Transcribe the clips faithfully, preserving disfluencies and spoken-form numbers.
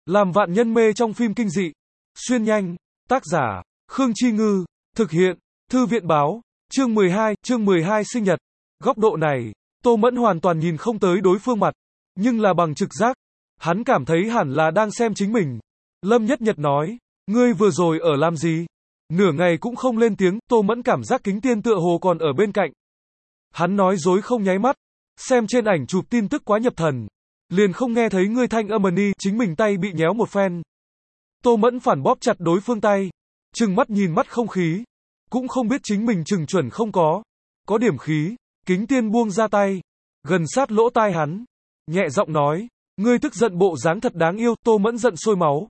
Làm vạn nhân mê trong phim kinh dị. Xuyên nhanh. Tác giả, Khương Chi Ngư. Thực hiện, Thư viện Báo. Chương mười hai, chương mười hai sinh nhật. Góc độ này, Tô Mẫn hoàn toàn nhìn không tới đối phương mặt. Nhưng là bằng trực giác. Hắn cảm thấy hẳn là đang xem chính mình. Lâm Nhất Nhật nói, ngươi vừa rồi ở làm gì? Nửa ngày cũng không lên tiếng, Tô Mẫn cảm giác kính tiên tựa hồ còn ở bên cạnh. Hắn nói dối không nháy mắt. Xem trên ảnh chụp tin tức quá nhập thần. Liền không nghe thấy ngươi thanh âm ni, chính mình tay bị nhéo một phen. Tô Mẫn phản bóp chặt đối phương tay. Trừng mắt nhìn mắt không khí. Cũng không biết chính mình trừng chuẩn không có. Có điểm khí. Kính tiên buông ra tay. Gần sát lỗ tai hắn. Nhẹ giọng nói. Ngươi tức giận bộ dáng thật đáng yêu. Tô Mẫn giận sôi máu.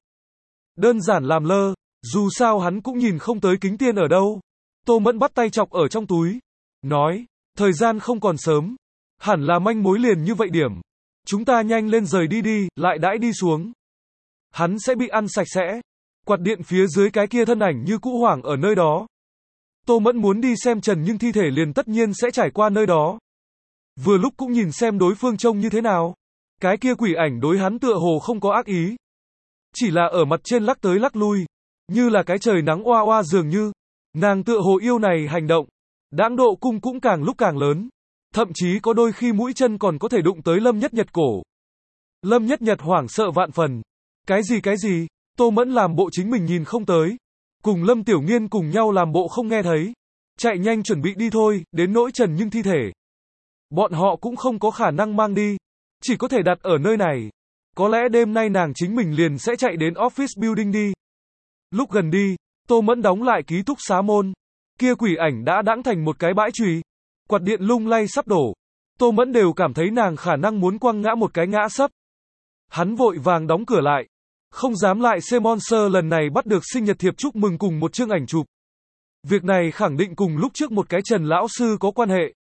Đơn giản làm lơ. Dù sao hắn cũng nhìn không tới kính tiên ở đâu. Tô Mẫn bắt tay chọc ở trong túi. Nói. Thời gian không còn sớm. Hẳn là manh mối liền như vậy điểm. Chúng ta nhanh lên rời đi đi, lại đãi đi xuống. Hắn sẽ bị ăn sạch sẽ. Quạt điện phía dưới cái kia thân ảnh như cũ hoảng ở nơi đó. Tô Mẫn muốn đi xem Trần nhưng thi thể liền tất nhiên sẽ trải qua nơi đó. Vừa lúc cũng nhìn xem đối phương trông như thế nào. Cái kia quỷ ảnh đối hắn tựa hồ không có ác ý. Chỉ là ở mặt trên lắc tới lắc lui. Như là cái trời nắng oa oa dường như. Nàng tựa hồ yêu này hành động. Đãng độ cung cũng càng lúc càng lớn. Thậm chí có đôi khi mũi chân còn có thể đụng tới Lâm Nhất Nhật cổ. Lâm Nhất Nhật hoảng sợ vạn phần. Cái gì cái gì? Tô Mẫn làm bộ chính mình nhìn không tới. Cùng Lâm Tiểu Nghiên cùng nhau làm bộ không nghe thấy. Chạy nhanh chuẩn bị đi thôi, đến nỗi Trần nhưng thi thể. Bọn họ cũng không có khả năng mang đi. Chỉ có thể đặt ở nơi này. Có lẽ đêm nay nàng chính mình liền sẽ chạy đến office building đi. Lúc gần đi, Tô Mẫn đóng lại ký túc xá môn. Kia quỷ ảnh đã đãng thành một cái bãi chùy. Quạt điện lung lay sắp đổ. Tô Mẫn đều cảm thấy nàng khả năng muốn quăng ngã một cái ngã sấp. Hắn vội vàng đóng cửa lại. Không dám lại xem Monster lần này bắt được sinh nhật thiệp chúc mừng cùng một chương ảnh chụp. Việc này khẳng định cùng lúc trước một cái Trần lão sư có quan hệ.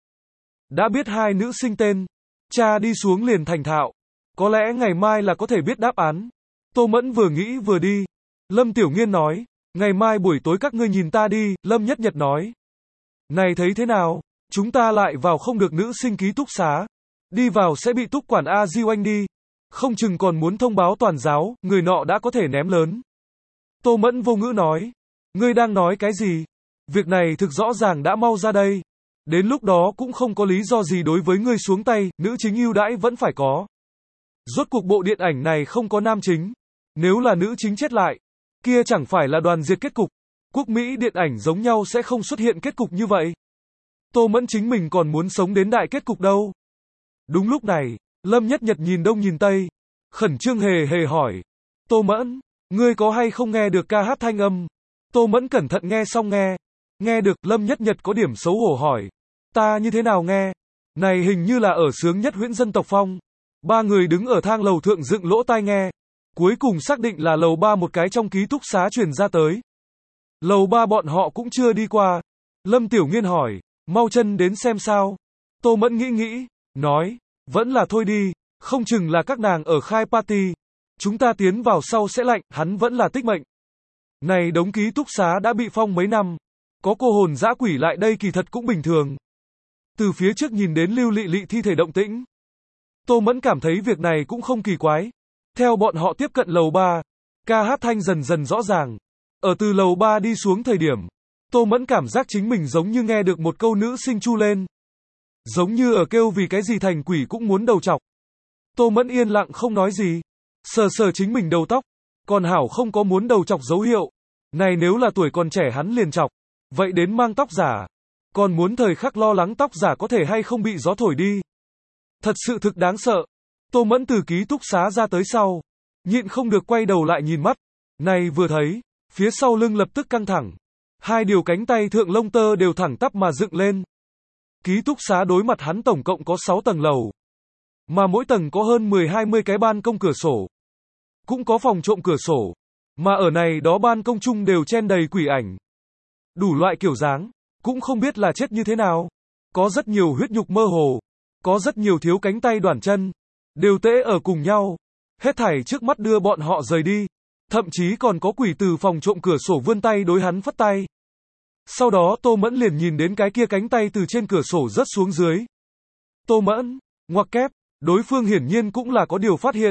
Đã biết hai nữ sinh tên. Cha đi xuống liền thành thạo. Có lẽ ngày mai là có thể biết đáp án. Tô Mẫn vừa nghĩ vừa đi. Lâm Tiểu Nghiên nói. Ngày mai buổi tối các ngươi nhìn ta đi. Lâm Nhất Nhật nói. Này thấy thế nào? Chúng ta lại vào không được nữ sinh ký túc xá. Đi vào sẽ bị túc quản A Di oanh đi. Không chừng còn muốn thông báo toàn giáo, người nọ đã có thể ném lớn. Tô Mẫn vô ngữ nói. Ngươi đang nói cái gì? Việc này thực rõ ràng đã mau ra đây. Đến lúc đó cũng không có lý do gì đối với ngươi xuống tay, nữ chính ưu đãi vẫn phải có. Rốt cuộc bộ điện ảnh này không có nam chính. Nếu là nữ chính chết lại, kia chẳng phải là đoàn diệt kết cục. Quốc Mỹ điện ảnh giống nhau sẽ không xuất hiện kết cục như vậy. Tô Mẫn chính mình còn muốn sống đến đại kết cục đâu. Đúng lúc này, Lâm Nhất Nhật nhìn đông nhìn tây. Khẩn trương hề hề hỏi. Tô Mẫn, ngươi có hay không nghe được ca hát thanh âm? Tô Mẫn cẩn thận nghe xong nghe. Nghe được, Lâm Nhất Nhật có điểm xấu hổ hỏi. Ta như thế nào nghe? Này hình như là ở sướng nhất huyễn dân tộc phong. Ba người đứng ở thang lầu thượng dựng lỗ tai nghe. Cuối cùng xác định là lầu ba một cái trong ký túc xá truyền ra tới. Lầu ba bọn họ cũng chưa đi qua. Lâm Tiểu Nghiên hỏi. Mau chân đến xem sao. Tô Mẫn nghĩ nghĩ, nói, vẫn là thôi đi, không chừng là các nàng ở khai party. Chúng ta tiến vào sau sẽ lạnh, hắn vẫn là tích mệnh. Này đống ký túc xá đã bị phong mấy năm. Có cô hồn dã quỷ lại đây kỳ thật cũng bình thường. Từ phía trước nhìn đến Lưu Lị Lị thi thể động tĩnh. Tô Mẫn cảm thấy việc này cũng không kỳ quái. Theo bọn họ tiếp cận lầu ba, ca hát thanh dần dần rõ ràng. Ở từ lầu ba đi xuống thời điểm, Tô Mẫn cảm giác chính mình giống như nghe được một câu nữ sinh chu lên. Giống như ở kêu vì cái gì thành quỷ cũng muốn đầu chọc. Tô Mẫn yên lặng không nói gì. Sờ sờ chính mình đầu tóc. Còn hảo không có muốn đầu chọc dấu hiệu. Này nếu là tuổi còn trẻ hắn liền chọc. Vậy đến mang tóc giả. Còn muốn thời khắc lo lắng tóc giả có thể hay không bị gió thổi đi. Thật sự thực đáng sợ. Tô Mẫn từ ký túc xá ra tới sau. Nhịn không được quay đầu lại nhìn mắt. Này vừa thấy. Phía sau lưng lập tức căng thẳng. Hai điều cánh tay thượng lông tơ đều thẳng tắp mà dựng lên. Ký túc xá đối mặt hắn tổng cộng có sáu tầng lầu. Mà mỗi tầng có hơn mười hai mươi cái ban công cửa sổ. Cũng có phòng trộm cửa sổ. Mà ở này đó ban công chung đều chen đầy quỷ ảnh. Đủ loại kiểu dáng. Cũng không biết là chết như thế nào. Có rất nhiều huyết nhục mơ hồ. Có rất nhiều thiếu cánh tay đoản chân. Đều tễ ở cùng nhau. Hết thảy trước mắt đưa bọn họ rời đi. Thậm chí còn có quỷ từ phòng trộm cửa sổ vươn tay đối hắn phất tay. Sau đó Tô Mẫn liền nhìn đến cái kia cánh tay từ trên cửa sổ rớt xuống dưới. Tô Mẫn, ngoặc kép, đối phương hiển nhiên cũng là có điều phát hiện.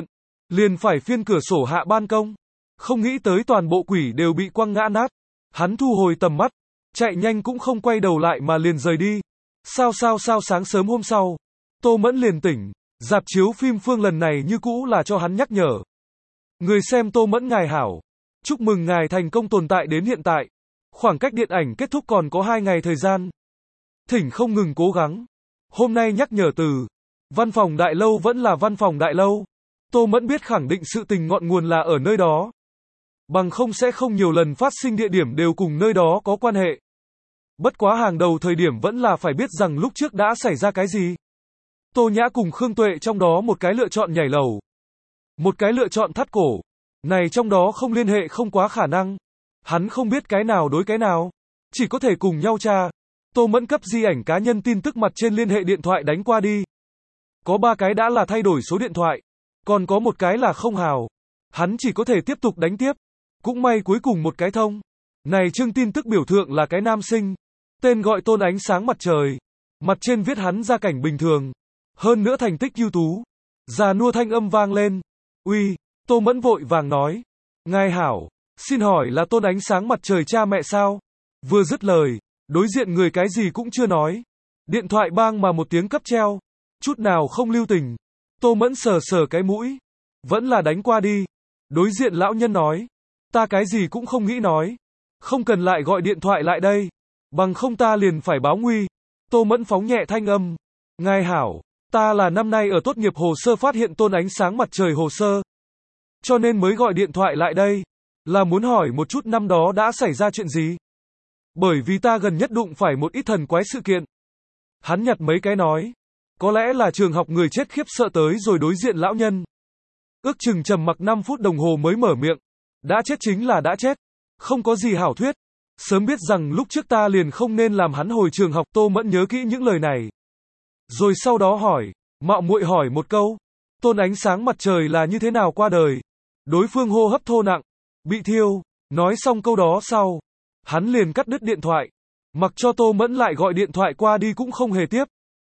liền phải phiên cửa sổ hạ ban công. Không nghĩ tới toàn bộ quỷ đều bị quăng ngã nát. Hắn thu hồi tầm mắt, chạy nhanh cũng không quay đầu lại mà liền rời đi. Sao sao sao sáng sớm hôm sau, Tô Mẫn liền tỉnh, rạp chiếu phim Phương lần này như cũ là cho hắn nhắc nhở. Người xem Tô Mẫn ngài hảo, chúc mừng ngài thành công tồn tại đến hiện tại. Khoảng cách điện ảnh kết thúc còn có hai ngày thời gian. Thỉnh không ngừng cố gắng. Hôm nay nhắc nhở từ văn phòng đại lâu vẫn là văn phòng đại lâu. Tô Mẫn biết khẳng định sự tình ngọn nguồn là ở nơi đó. Bằng không sẽ không nhiều lần phát sinh địa điểm đều cùng nơi đó có quan hệ. Bất quá hàng đầu thời điểm vẫn là phải biết rằng lúc trước đã xảy ra cái gì. Tô Nhã cùng Khương Tuệ trong đó một cái lựa chọn nhảy lầu. Một cái lựa chọn thắt cổ. Này trong đó không liên hệ không quá khả năng. Hắn không biết cái nào đối cái nào. Chỉ có thể cùng nhau tra. Tô Mẫn cấp di ảnh cá nhân tin tức mặt trên liên hệ điện thoại đánh qua đi. Có ba cái đã là thay đổi số điện thoại. Còn có một cái là không hào. Hắn chỉ có thể tiếp tục đánh tiếp. Cũng may cuối cùng một cái thông. Này chương tin tức biểu thượng là cái nam sinh. Tên gọi Tôn Ánh Sáng Mặt Trời. Mặt trên viết hắn gia cảnh bình thường. Hơn nữa thành tích ưu tú. Già nua thanh âm vang lên. Uy, Tô Mẫn vội vàng nói. Ngài hảo, xin hỏi là Tôn Ánh Sáng Mặt Trời cha mẹ sao? Vừa dứt lời, đối diện người cái gì cũng chưa nói. Điện thoại bang mà một tiếng cấp treo. Chút nào không lưu tình. Tô Mẫn sờ sờ cái mũi. Vẫn là đánh qua đi. Đối diện lão nhân nói. Ta cái gì cũng không nghĩ nói. Không cần lại gọi điện thoại lại đây. Bằng không ta liền phải báo nguy. Tô Mẫn phóng nhẹ thanh âm. Ngài hảo, ta là năm nay ở tốt nghiệp hồ sơ phát hiện Tôn Ánh Sáng Mặt Trời hồ sơ. Cho nên mới gọi điện thoại lại đây. Là muốn hỏi một chút năm đó đã xảy ra chuyện gì. Bởi vì ta gần nhất đụng phải một ít thần quái sự kiện. Hắn nhặt mấy cái nói. Có lẽ là trường học người chết khiếp sợ tới rồi đối diện lão nhân. Ước chừng trầm mặc năm phút đồng hồ mới mở miệng. Đã chết chính là đã chết. Không có gì hảo thuyết. Sớm biết rằng lúc trước ta liền không nên làm hắn hồi trường học. Tô Mẫn nhớ kỹ những lời này. Rồi sau đó hỏi. Mạo muội hỏi một câu. Tôn Ánh Sáng Mặt Trời là như thế nào qua đời? Đối phương hô hấp thô nặng. Bị thiêu. Nói xong câu đó sau. Hắn liền cắt đứt điện thoại. Mặc cho Tô Mẫn lại gọi điện thoại qua đi cũng không hề tiếp.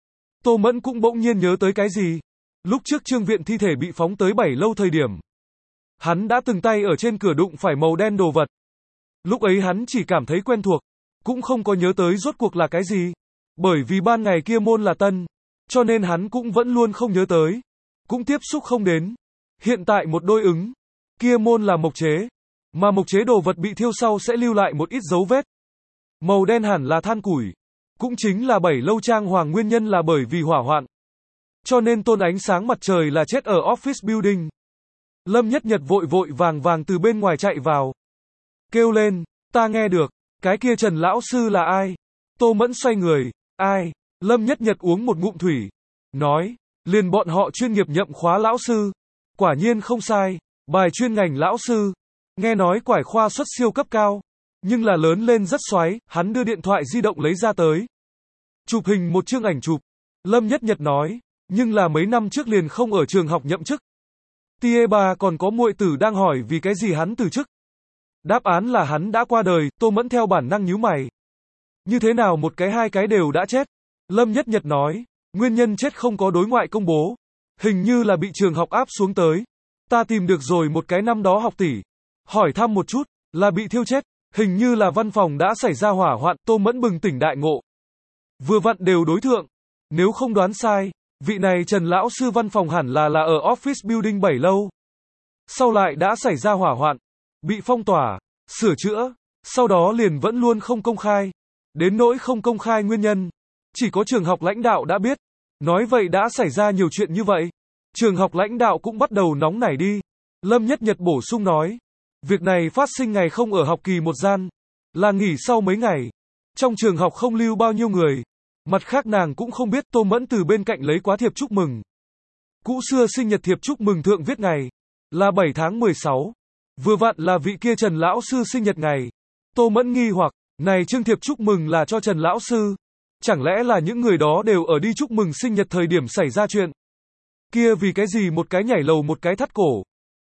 Tô Mẫn cũng bỗng nhiên nhớ tới cái gì. Lúc trước Trương Viện thi thể bị phóng tới bảy lâu thời điểm. Hắn đã từng tay ở trên cửa đụng phải màu đen đồ vật. Lúc ấy hắn chỉ cảm thấy quen thuộc. Cũng không có nhớ tới rốt cuộc là cái gì. Bởi vì ban ngày kia môn là tân. Cho nên hắn cũng vẫn luôn không nhớ tới. Cũng tiếp xúc không đến. Hiện tại một đôi ứng. Kia môn là mộc chế. Mà mộc chế đồ vật bị thiêu sau sẽ lưu lại một ít dấu vết. Màu đen hẳn là than củi. Cũng chính là bảy lâu trang hoàng nguyên nhân là bởi vì hỏa hoạn. Cho nên Tôn Ánh Sáng Mặt Trời là chết ở office building. Lâm Nhất Nhật vội vội vàng vàng từ bên ngoài chạy vào. Kêu lên, ta nghe được, cái kia Trần lão sư là ai? Tô Mẫn xoay người, ai? Lâm Nhất Nhật uống một ngụm thủy. Nói, liền bọn họ chuyên nghiệp nhậm khóa lão sư. Quả nhiên không sai, bài chuyên ngành lão sư. Nghe nói quải khoa xuất siêu cấp cao. Nhưng là lớn lên rất xoáy, hắn đưa điện thoại di động lấy ra tới. Chụp hình một chương ảnh chụp. Lâm Nhất Nhật nói, nhưng là mấy năm trước liền không ở trường học nhậm chức. Tia bà còn có muội tử đang hỏi vì cái gì hắn từ chức. Đáp án là hắn đã qua đời. Tô Mẫn theo bản năng nhíu mày. Như thế nào một cái hai cái đều đã chết? Lâm Nhất Nhật nói, nguyên nhân chết không có đối ngoại công bố. Hình như là bị trường học áp xuống tới. Ta tìm được rồi một cái năm đó học tỷ. Hỏi thăm một chút, là bị thiêu chết. Hình như là văn phòng đã xảy ra hỏa hoạn. Tô Mẫn bừng tỉnh đại ngộ. Vừa vặn đều đối thượng. Nếu không đoán sai, vị này Trần lão sư văn phòng hẳn là là ở office building bảy lâu. Sau lại đã xảy ra hỏa hoạn, bị phong tỏa, sửa chữa, sau đó liền vẫn luôn không công khai. Đến nỗi không công khai nguyên nhân, chỉ có trường học lãnh đạo đã biết. Nói vậy đã xảy ra nhiều chuyện như vậy. Trường học lãnh đạo cũng bắt đầu nóng nảy đi. Lâm Nhất Nhật bổ sung nói. Việc này phát sinh ngày không ở học kỳ một gian. Là nghỉ sau mấy ngày. Trong trường học không lưu bao nhiêu người. Mặt khác nàng cũng không biết. Tô Mẫn từ bên cạnh lấy quá thiệp chúc mừng. Cũ xưa sinh nhật thiệp chúc mừng thượng viết ngày. Là bảy tháng mười sáu. Vừa vặn là vị kia Trần lão sư sinh nhật ngày. Tô Mẫn nghi hoặc. Này chương thiệp chúc mừng là cho Trần lão sư. Chẳng lẽ là những người đó đều ở đi chúc mừng sinh nhật thời điểm xảy ra chuyện. Kia vì cái gì một cái nhảy lầu một cái thắt cổ.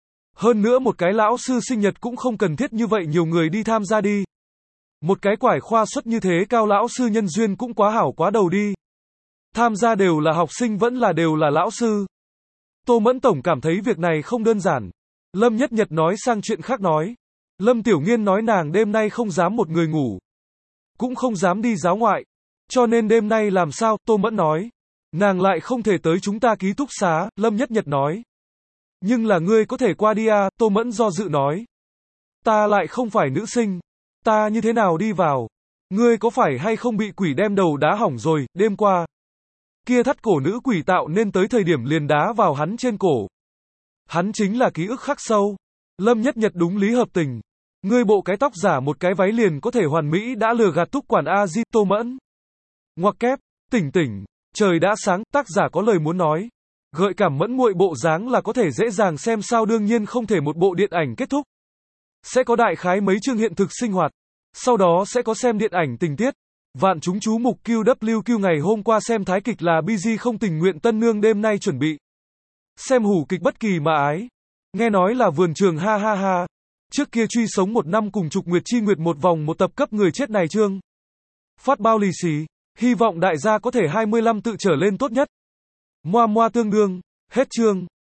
Hơn nữa một cái lão sư sinh nhật cũng không cần thiết như vậy nhiều người đi tham gia đi. Một cái quải khoa suất như thế cao lão sư nhân duyên cũng quá hảo quá đầu đi. Tham gia đều là học sinh vẫn là đều là lão sư. Tô Mẫn tổng cảm thấy việc này không đơn giản. Lâm Nhất Nhật nói sang chuyện khác nói. Lâm Tiểu Nghiên nói nàng đêm nay không dám một người ngủ. Cũng không dám đi giáo ngoại. Cho nên đêm nay làm sao, Tô Mẫn nói. Nàng lại không thể tới chúng ta ký túc xá, Lâm Nhất Nhật nói. Nhưng là ngươi có thể qua đi à, Tô Mẫn do dự nói. Ta lại không phải nữ sinh. Ta như thế nào đi vào? Ngươi có phải hay không bị quỷ đem đầu đá hỏng rồi, đêm qua. Kia thắt cổ nữ quỷ tạo nên tới thời điểm liền đá vào hắn trên cổ. Hắn chính là ký ức khắc sâu. Lâm Nhất Nhật đúng lý hợp tình. Ngươi bộ cái tóc giả một cái váy liền có thể hoàn mỹ đã lừa gạt túc quản A Di, Tô Mẫn. Ngoặc kép, tỉnh tỉnh, trời đã sáng, tác giả có lời muốn nói. Gợi cảm mẫn muội bộ dáng là có thể dễ dàng xem sao, đương nhiên không thể một bộ điện ảnh kết thúc. Sẽ có đại khái mấy chương hiện thực sinh hoạt. Sau đó sẽ có xem điện ảnh tình tiết. Vạn chúng chú mục Q W Q ngày hôm qua xem thái kịch là B G không tình nguyện tân nương, đêm nay chuẩn bị xem hủ kịch bất kỳ mà ái. Nghe nói là vườn trường, ha ha ha. Trước kia truy sống một năm cùng Trục Nguyệt Chi Nguyệt một vòng một tập cấp người chết này chương. Phát bao lì xì. Hy vọng đại gia có thể hai mươi lăm tự trở lên tốt nhất. Moa moa tương đương. Hết chương.